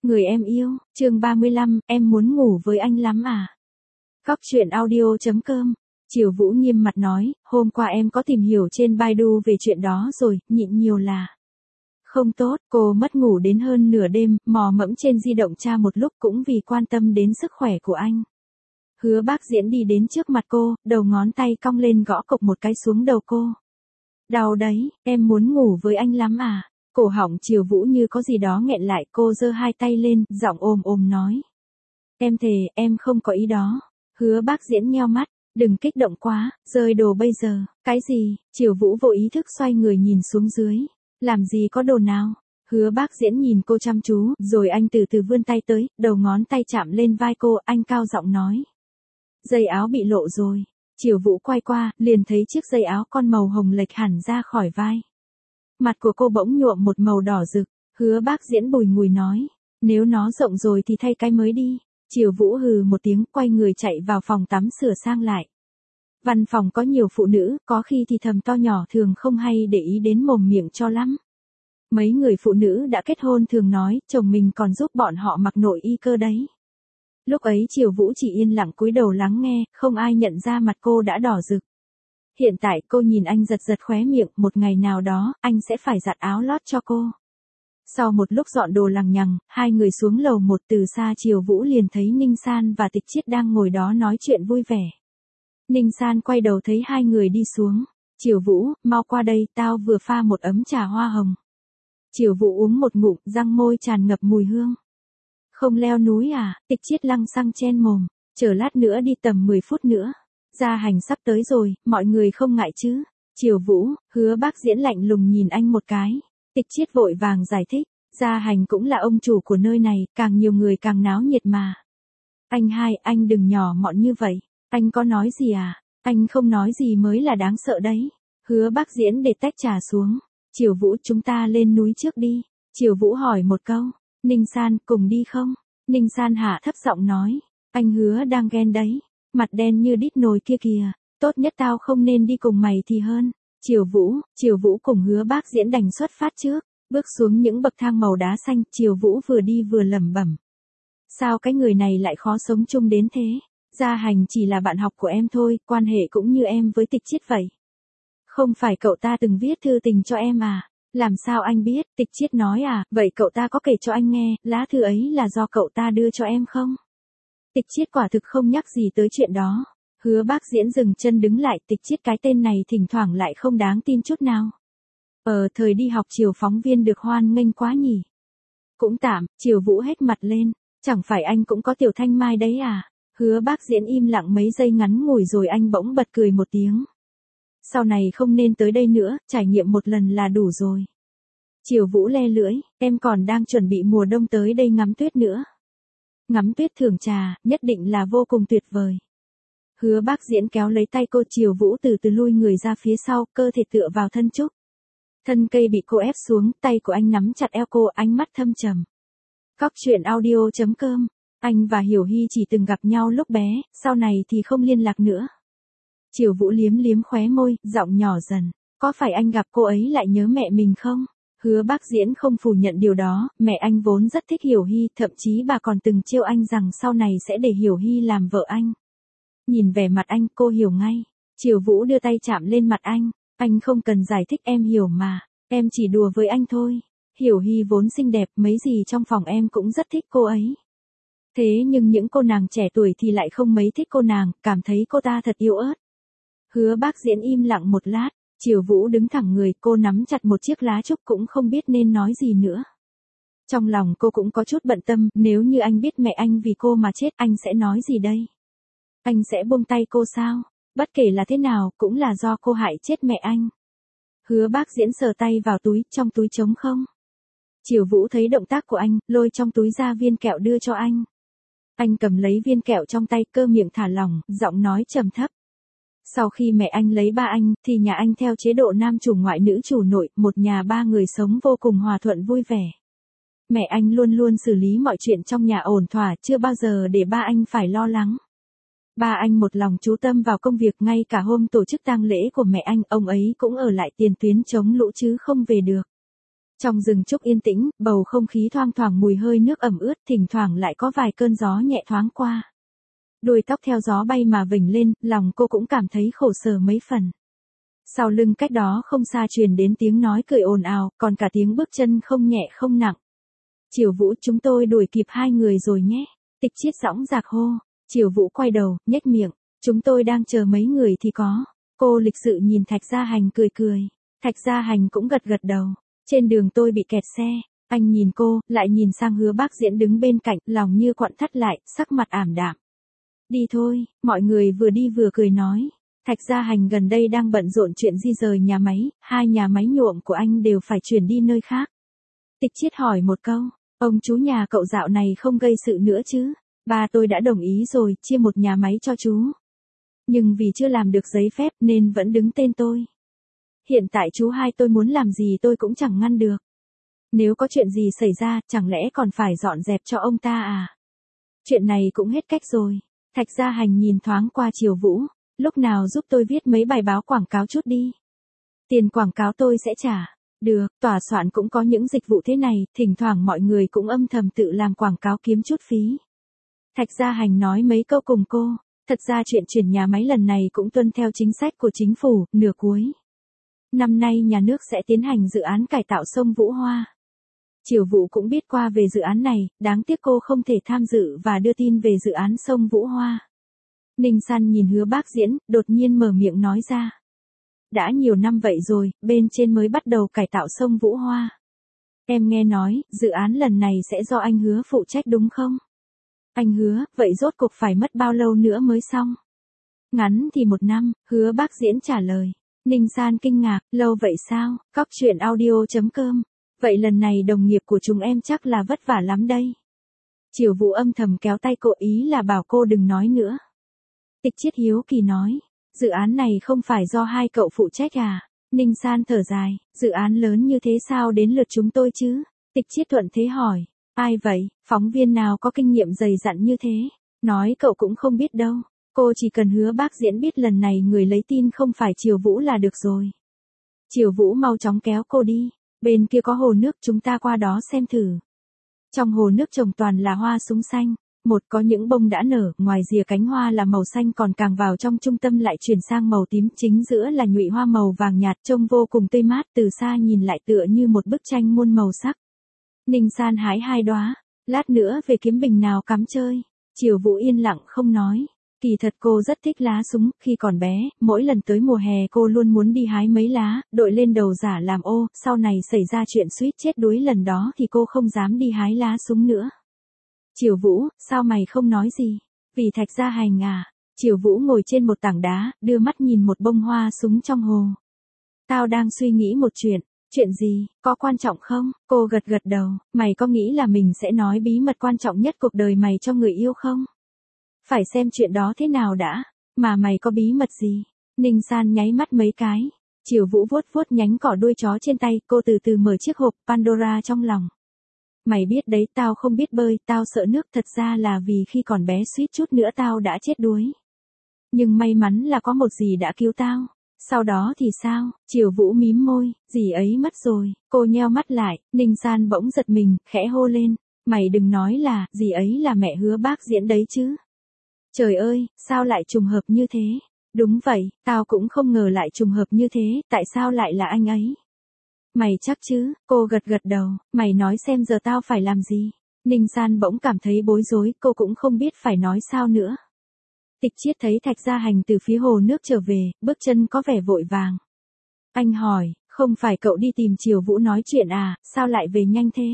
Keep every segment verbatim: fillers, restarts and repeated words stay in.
Người em yêu, chương ba mươi lăm, em muốn ngủ với anh lắm à? Góc truyện audio chấm com. Triều Vũ nghiêm mặt nói, hôm qua em có tìm hiểu trên Baidu về chuyện đó rồi, nhịn nhiều là không tốt. Cô mất ngủ đến hơn nửa đêm, mò mẫm trên di động tra một lúc cũng vì quan tâm đến sức khỏe của anh. Hứa Bác Diễn đi đến trước mặt cô, đầu ngón tay cong lên gõ cộc một cái xuống đầu cô. Đau đấy, em muốn ngủ với anh lắm à? Cổ họng Triều Vũ như có gì đó nghẹn lại, cô giơ hai tay lên, giọng ồm ồm nói. Em thề, em không có ý đó. Hứa Bác Diễn nheo mắt, đừng kích động quá, rơi đồ bây giờ. Cái gì? Triều Vũ vô ý thức xoay người nhìn xuống dưới. Làm gì có đồ nào? Hứa Bác Diễn nhìn cô chăm chú, rồi anh từ từ vươn tay tới, đầu ngón tay chạm lên vai cô, anh cao giọng nói. Dây áo bị lộ rồi. Triều Vũ quay qua, liền thấy chiếc dây áo con màu hồng lệch hẳn ra khỏi vai. Mặt của cô bỗng nhuộm một màu đỏ rực. Hứa Bác Diễn bùi ngùi nói, nếu nó rộng rồi thì thay cái mới đi. Triều Vũ hừ một tiếng, quay người chạy vào phòng tắm sửa sang lại. Văn phòng có nhiều phụ nữ, có khi thì thầm to nhỏ thường không hay để ý đến mồm miệng cho lắm. Mấy người phụ nữ đã kết hôn thường nói, chồng mình còn giúp bọn họ mặc nội y cơ đấy. Lúc ấy Triều Vũ chỉ yên lặng cúi đầu lắng nghe, không ai nhận ra mặt cô đã đỏ rực. Hiện tại cô nhìn anh giật giật khóe miệng, một ngày nào đó, anh sẽ phải giặt áo lót cho cô. Sau một lúc dọn đồ lằng nhằng, hai người xuống lầu một, từ xa Triều Vũ liền thấy Ninh San và Tịch Chiết đang ngồi đó nói chuyện vui vẻ. Ninh San quay đầu thấy hai người đi xuống. Triều Vũ, mau qua đây, tao vừa pha một ấm trà hoa hồng. Triều Vũ uống một ngụm, răng môi tràn ngập mùi hương. Không leo núi à? Tịch Chiết lăng xăng chen mồm, chờ lát nữa đi, tầm mười phút nữa. Gia Hành sắp tới rồi, mọi người không ngại chứ? Triều Vũ, Hứa Bác Diễn lạnh lùng nhìn anh một cái. Tịch Chiết vội vàng giải thích, Gia Hành cũng là ông chủ của nơi này, càng nhiều người càng náo nhiệt mà. Anh hai, anh đừng nhỏ mọn như vậy. Anh có nói gì à? Anh không nói gì mới là đáng sợ đấy. Hứa Bác Diễn để tách trà xuống. Triều Vũ, chúng ta lên núi trước đi. Triều Vũ hỏi một câu. Ninh San, cùng đi không? Ninh San hạ thấp giọng nói. Anh Hứa đang ghen đấy. Mặt đen như đít nồi kia kìa. Tốt nhất tao không nên đi cùng mày thì hơn. Triều Vũ, Triều Vũ cùng Hứa Bác Diễn đành xuất phát trước. Bước xuống những bậc thang màu đá xanh, Triều Vũ vừa đi vừa lẩm bẩm. Sao cái người này lại khó sống chung đến thế? Gia Hành chỉ là bạn học của em thôi, quan hệ cũng như em với Tịch Chiết vậy. Không phải cậu ta từng viết thư tình cho em à? Làm sao anh biết? Tịch Chiết nói à, vậy cậu ta có kể cho anh nghe, lá thư ấy là do cậu ta đưa cho em không? Tịch Chiết quả thực không nhắc gì tới chuyện đó. Hứa Bác Diễn dừng chân đứng lại, Tịch Chiết cái tên này thỉnh thoảng lại không đáng tin chút nào. Ờ, thời đi học Triều phóng viên được hoan nghênh quá nhỉ? Cũng tạm. Triều Vũ hết mặt lên, chẳng phải anh cũng có Tiểu Thanh Mai đấy à? Hứa Bác Diễn im lặng mấy giây ngắn ngủi rồi anh bỗng bật cười một tiếng. Sau này không nên tới đây nữa, trải nghiệm một lần là đủ rồi. Triều Vũ le lưỡi, em còn đang chuẩn bị mùa đông tới đây ngắm tuyết nữa. Ngắm tuyết thưởng trà, nhất định là vô cùng tuyệt vời. Hứa Bác Diễn kéo lấy tay cô, Triều Vũ từ từ lui người ra phía sau, cơ thể tựa vào thân trúc. Thân cây bị cô ép xuống, tay của anh nắm chặt eo cô, ánh mắt thâm trầm. Góc truyện audio chấm com. Anh và Hiểu Hy chỉ từng gặp nhau lúc bé, sau này thì không liên lạc nữa. Triều Vũ liếm liếm khóe môi, giọng nhỏ dần. Có phải anh gặp cô ấy lại nhớ mẹ mình không? Hứa Bác Diễn không phủ nhận điều đó, mẹ anh vốn rất thích Hiểu Hy, thậm chí bà còn từng trêu anh rằng sau này sẽ để Hiểu Hy làm vợ anh. Nhìn vẻ mặt anh, cô hiểu ngay. Triều Vũ đưa tay chạm lên mặt anh. Anh không cần giải thích, em hiểu mà. Em chỉ đùa với anh thôi. Hiểu Hy vốn xinh đẹp, mấy gì trong phòng em cũng rất thích cô ấy. Thế nhưng những cô nàng trẻ tuổi thì lại không mấy thích cô nàng, cảm thấy cô ta thật yếu ớt. Hứa Bác Diễn im lặng một lát, Triều Vũ đứng thẳng người, cô nắm chặt một chiếc lá trúc cũng không biết nên nói gì nữa. Trong lòng cô cũng có chút bận tâm, nếu như anh biết mẹ anh vì cô mà chết, anh sẽ nói gì đây? Anh sẽ buông tay cô sao? Bất kể là thế nào, cũng là do cô hại chết mẹ anh. Hứa Bác Diễn sờ tay vào túi, trong túi trống không. Triều Vũ thấy động tác của anh, lôi trong túi ra viên kẹo đưa cho anh. Anh cầm lấy viên kẹo trong tay, cơ miệng thả lỏng, giọng nói trầm thấp. Sau khi mẹ anh lấy ba anh, thì nhà anh theo chế độ nam chủ ngoại nữ chủ nội, một nhà ba người sống vô cùng hòa thuận vui vẻ. Mẹ anh luôn luôn xử lý mọi chuyện trong nhà ổn thỏa, chưa bao giờ để ba anh phải lo lắng. Ba anh một lòng chú tâm vào công việc, ngay cả hôm tổ chức tang lễ của mẹ anh, ông ấy cũng ở lại tiền tuyến chống lũ chứ không về được. Trong rừng trúc yên tĩnh, bầu không khí thoang thoảng mùi hơi nước ẩm ướt, thỉnh thoảng lại có vài cơn gió nhẹ thoáng qua. Đuôi tóc theo gió bay mà vểnh lên, lòng cô cũng cảm thấy khổ sở mấy phần. Sau lưng cách đó không xa truyền đến tiếng nói cười ồn ào, còn cả tiếng bước chân không nhẹ không nặng. Triều Vũ, chúng tôi đuổi kịp hai người rồi nhé. Tịch Chiết dõng dạc hô. Triều Vũ quay đầu, nhếch miệng. Chúng tôi đang chờ mấy người thì có. Cô lịch sự nhìn Thạch Gia Hành cười cười. Thạch Gia Hành cũng gật gật đầu. Trên đường tôi bị kẹt xe. Anh nhìn cô, lại nhìn sang Hứa Bác Diễn đứng bên cạnh, lòng như quặn thắt lại, sắc mặt ảm đạm. Đi thôi, mọi người vừa đi vừa cười nói. Thạch Gia Hành gần đây đang bận rộn chuyện di rời nhà máy, hai nhà máy nhuộm của anh đều phải chuyển đi nơi khác. Tịch Chiết hỏi một câu, ông chú nhà cậu dạo này không gây sự nữa chứ? Ba tôi đã đồng ý rồi, chia một nhà máy cho chú. Nhưng vì chưa làm được giấy phép nên vẫn đứng tên tôi. Hiện tại chú hai tôi muốn làm gì tôi cũng chẳng ngăn được. Nếu có chuyện gì xảy ra, chẳng lẽ còn phải dọn dẹp cho ông ta à? Chuyện này cũng hết cách rồi. Thạch Gia Hành nhìn thoáng qua Triều Vũ. Lúc nào giúp tôi viết mấy bài báo quảng cáo chút đi. Tiền quảng cáo tôi sẽ trả. Được, tòa soạn cũng có những dịch vụ thế này, thỉnh thoảng mọi người cũng âm thầm tự làm quảng cáo kiếm chút phí. Thạch Gia Hành nói mấy câu cùng cô. Thật ra chuyện chuyển nhà máy lần này cũng tuân theo chính sách của chính phủ, nửa cuối. Năm nay nhà nước sẽ tiến hành dự án cải tạo sông Vũ Hoa. Triều Vũ cũng biết qua về dự án này, đáng tiếc cô không thể tham dự và đưa tin về dự án sông Vũ Hoa. Ninh San nhìn Hứa Bác Diễn, đột nhiên mở miệng nói ra. Đã nhiều năm vậy rồi, bên trên mới bắt đầu cải tạo sông Vũ Hoa. Em nghe nói, dự án lần này sẽ do anh Hứa phụ trách đúng không? Anh Hứa, vậy rốt cuộc phải mất bao lâu nữa mới xong? Ngắn thì một năm, Hứa Bác Diễn trả lời. Ninh San kinh ngạc, lâu vậy sao? Cóc truyện audio chấm com. Vậy lần này đồng nghiệp của chúng em chắc là vất vả lắm đây. Triều Vũ âm thầm kéo tay cô, ý là bảo cô đừng nói nữa. Tịch Chiết hiếu kỳ nói, dự án này không phải do hai cậu phụ trách à? Ninh San thở dài, dự án lớn như thế sao đến lượt chúng tôi chứ? Tịch Chiết thuận thế hỏi, ai vậy, phóng viên nào có kinh nghiệm dày dặn như thế? Nói cậu cũng không biết đâu, cô chỉ cần Hứa Bác Diễn biết lần này người lấy tin không phải Triều Vũ là được rồi. Triều Vũ mau chóng kéo cô đi, bên kia có hồ nước chúng ta qua đó xem thử. Trong hồ nước trồng toàn là hoa súng xanh. Một có những bông đã nở, ngoài rìa cánh hoa là màu xanh còn càng vào trong trung tâm lại chuyển sang màu tím, chính giữa là nhụy hoa màu vàng nhạt trông vô cùng tươi mát, từ xa nhìn lại tựa như một bức tranh muôn màu sắc. Ninh San hái hai đóa, lát nữa về kiếm bình nào cắm chơi. Triều Vũ yên lặng không nói. Kỳ thật cô rất thích lá súng, khi còn bé, mỗi lần tới mùa hè cô luôn muốn đi hái mấy lá, đội lên đầu giả làm ô, sau này xảy ra chuyện suýt chết đuối lần đó thì cô không dám đi hái lá súng nữa. Triều Vũ, sao mày không nói gì? Vì Thạch Gia Hành à? Triều Vũ ngồi trên một tảng đá, đưa mắt nhìn một bông hoa súng trong hồ. Tao đang suy nghĩ một chuyện. Chuyện gì, có quan trọng không? Cô gật gật đầu, mày có nghĩ là mình sẽ nói bí mật quan trọng nhất cuộc đời mày cho người yêu không? Phải xem chuyện đó thế nào đã, mà mày có bí mật gì? Ninh San nháy mắt mấy cái. Triều Vũ vuốt vuốt nhánh cỏ đuôi chó trên tay, cô từ từ mở chiếc hộp Pandora trong lòng. Mày biết đấy, tao không biết bơi, tao sợ nước, thật ra là vì khi còn bé suýt chút nữa tao đã chết đuối. Nhưng may mắn là có một dì đã cứu tao. Sau đó thì sao? Triều Vũ mím môi, dì ấy mất rồi. Cô nheo mắt lại, Ninh San bỗng giật mình, khẽ hô lên. Mày đừng nói là, dì ấy là mẹ Hứa Bác Diễn đấy chứ. Trời ơi, sao lại trùng hợp như thế? Đúng vậy, tao cũng không ngờ lại trùng hợp như thế, tại sao lại là anh ấy? Mày chắc chứ? Cô gật gật đầu, mày nói xem giờ tao phải làm gì? Ninh San bỗng cảm thấy bối rối, cô cũng không biết phải nói sao nữa. Tịch Chiết thấy Thạch Gia Hành từ phía hồ nước trở về, bước chân có vẻ vội vàng. Anh hỏi, không phải cậu đi tìm Triều Vũ nói chuyện à, sao lại về nhanh thế?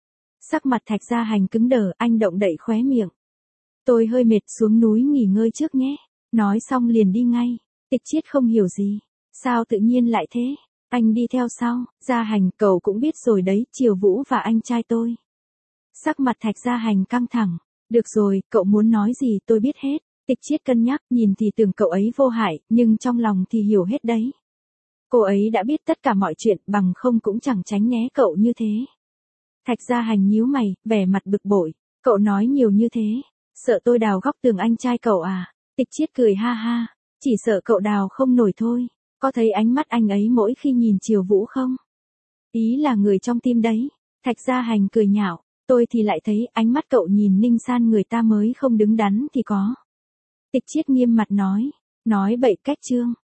Sắc mặt Thạch Gia Hành cứng đờ, anh động đậy khóe miệng. Tôi hơi mệt, xuống núi nghỉ ngơi trước nhé. Nói xong liền đi ngay. Tịch Chiết không hiểu gì. Sao tự nhiên lại thế? Anh đi theo sau. Gia Hành, cậu cũng biết rồi đấy, Triều Vũ và anh trai tôi. Sắc mặt Thạch Gia Hành căng thẳng. Được rồi, cậu muốn nói gì tôi biết hết. Tịch Chiết cân nhắc, nhìn thì tưởng cậu ấy vô hại, nhưng trong lòng thì hiểu hết đấy. Cô ấy đã biết tất cả mọi chuyện, bằng không cũng chẳng tránh né cậu như thế. Thạch Gia Hành nhíu mày, vẻ mặt bực bội. Cậu nói nhiều như thế. Sợ tôi đào góc tường anh trai cậu à? Tịch Chiết cười ha ha. Chỉ sợ cậu đào không nổi thôi. Có thấy ánh mắt anh ấy mỗi khi nhìn Triều Vũ không? Ý là người trong tim đấy. Thạch Gia Hành cười nhạo, tôi thì lại thấy ánh mắt cậu nhìn Ninh San người ta mới không đứng đắn thì có. Tịch Chiết nghiêm mặt nói, nói bậy cách Trương.